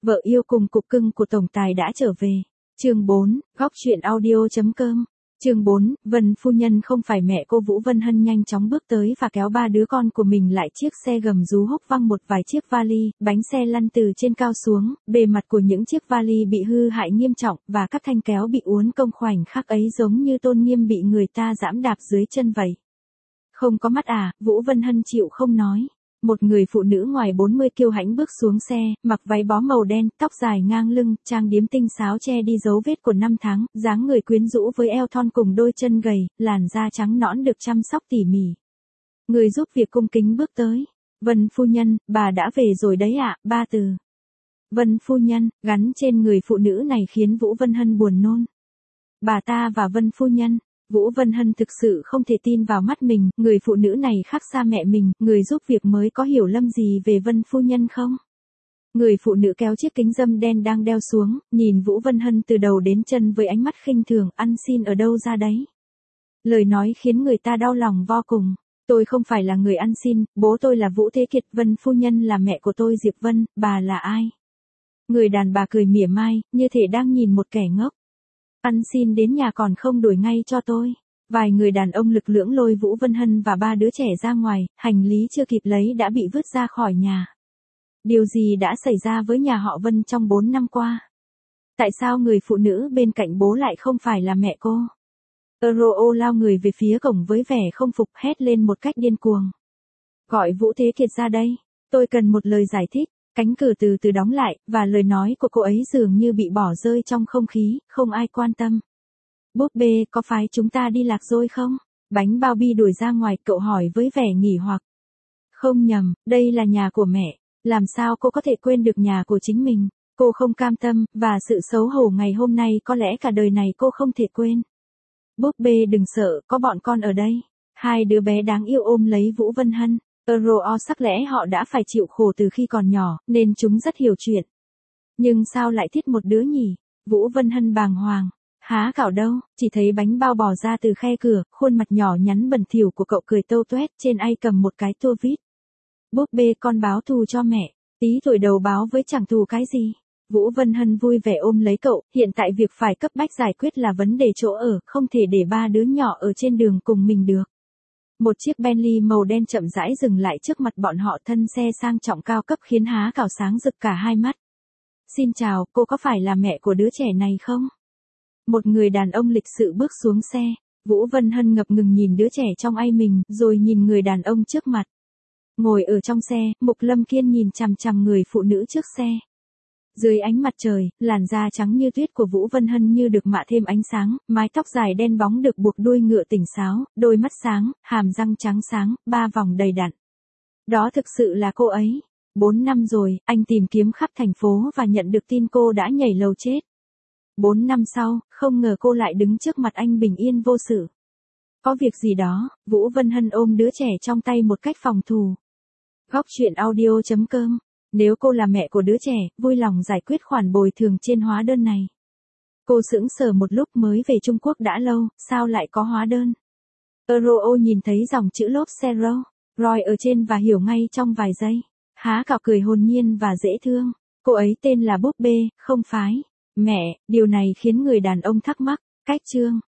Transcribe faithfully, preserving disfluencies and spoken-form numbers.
Vợ yêu cùng cục cưng của tổng tài đã trở về. Chương bốn, góc truyện audio.com. Chương bốn, Vân phu nhân không phải mẹ cô. Vũ Vân Hân nhanh chóng bước tới và kéo ba đứa con của mình lại chiếc xe gầm rú húc văng một vài chiếc vali, bánh xe lăn từ trên cao xuống, bề mặt của những chiếc vali bị hư hại nghiêm trọng và các thanh kéo bị uốn cong, khoảnh khắc ấy giống như tôn nghiêm bị người ta giẫm đạp dưới chân vậy. Không có mắt à? Vũ Vân Hân chịu không nói. Một người phụ nữ ngoài bốn mươi kiêu hãnh bước xuống xe, mặc váy bó màu đen, tóc dài ngang lưng, trang điểm tinh xáo che đi dấu vết của năm tháng, dáng người quyến rũ với eo thon cùng đôi chân gầy, làn da trắng nõn được chăm sóc tỉ mỉ. Người giúp việc cung kính bước tới. Vân phu nhân, bà đã về rồi đấy ạ. Ba từ Vân phu nhân gắn trên người phụ nữ này khiến Vũ Vân Hân buồn nôn. Bà ta và Vân phu nhân. Vũ Vân Hân thực sự không thể tin vào mắt mình, người phụ nữ này khác xa mẹ mình, người giúp việc mới có hiểu lầm gì về Vân phu nhân không? Người phụ nữ kéo chiếc kính râm đen đang đeo xuống, nhìn Vũ Vân Hân từ đầu đến chân với ánh mắt khinh thường. Ăn xin ở đâu ra đấy? Lời nói khiến người ta đau lòng vô cùng. Tôi không phải là người ăn xin, bố tôi là Vũ Thế Kiệt, Vân phu nhân là mẹ của tôi Diệp Vân, bà là ai? Người đàn bà cười mỉa mai, như thể đang nhìn một kẻ ngốc. Ăn xin đến nhà còn không đuổi ngay cho tôi. Vài người đàn ông lực lưỡng lôi Vũ Vân Hân và ba đứa trẻ ra ngoài, hành lý chưa kịp lấy đã bị vứt ra khỏi nhà. Điều gì đã xảy ra với nhà họ Vân trong bốn năm qua? Tại sao người phụ nữ bên cạnh bố lại không phải là mẹ cô? Euro lao người về phía cổng với vẻ không phục, hét lên một cách điên cuồng. Gọi Vũ Thế Kiệt ra đây, tôi cần một lời giải thích. Cánh cửa từ từ đóng lại, và lời nói của cô ấy dường như bị bỏ rơi trong không khí, không ai quan tâm. Búp bê, có phải chúng ta đi lạc rồi không? Bánh bao bi đuổi ra ngoài, cậu hỏi với vẻ nghỉ hoặc. Không nhầm, đây là nhà của mẹ. Làm sao cô có thể quên được nhà của chính mình? Cô không cam tâm, và sự xấu hổ ngày hôm nay có lẽ cả đời này cô không thể quên. Búp bê đừng sợ, có bọn con ở đây. Hai đứa bé đáng yêu ôm lấy Vũ Vân Hân. Euro sắc lẽ họ đã phải chịu khổ từ khi còn nhỏ, nên chúng rất hiểu chuyện. Nhưng sao lại thiết một đứa nhỉ? Vũ Vân Hân bàng hoàng. Há cảo đâu, chỉ thấy bánh bao bò ra từ khe cửa, khuôn mặt nhỏ nhắn bẩn thỉu của cậu cười tâu tuét, trên ai cầm một cái tua vít. Búp bê, con báo thù cho mẹ. Tí tuổi đầu báo với chẳng thù cái gì. Vũ Vân Hân vui vẻ ôm lấy cậu, hiện tại việc phải cấp bách giải quyết là vấn đề chỗ ở, không thể để ba đứa nhỏ ở trên đường cùng mình được. Một chiếc Bentley màu đen chậm rãi dừng lại trước mặt bọn họ, thân xe sang trọng cao cấp khiến há cảo sáng rực cả hai mắt. Xin chào, cô có phải là mẹ của đứa trẻ này không? Một người đàn ông lịch sự bước xuống xe. Vũ Vân Hân ngập ngừng nhìn đứa trẻ trong ai mình, rồi nhìn người đàn ông trước mặt. Ngồi ở trong xe, Mục Lâm Kiên nhìn chằm chằm người phụ nữ trước xe. Dưới ánh mặt trời, làn da trắng như tuyết của Vũ Vân Hân như được mạ thêm ánh sáng, mái tóc dài đen bóng được buộc đuôi ngựa tỉnh xáo, đôi mắt sáng, hàm răng trắng sáng, ba vòng đầy đặn. Đó thực sự là cô ấy. Bốn năm rồi, anh tìm kiếm khắp thành phố và nhận được tin cô đã nhảy lầu chết. Bốn năm sau, không ngờ cô lại đứng trước mặt anh bình yên vô sự. Có việc gì đó? Vũ Vân Hân ôm đứa trẻ trong tay một cách phòng thủ. Góc truyện audio.com. Nếu cô là mẹ của đứa trẻ, vui lòng giải quyết khoản bồi thường trên hóa đơn này. Cô sững sờ một lúc, mới về Trung Quốc đã lâu, sao lại có hóa đơn? Euro nhìn thấy dòng chữ lốp xe Roy ở trên và hiểu ngay trong vài giây. Há cảo cười hồn nhiên và dễ thương. Cô ấy tên là Búp bê, không phái. Mẹ, điều này khiến người đàn ông thắc mắc. Cách chương.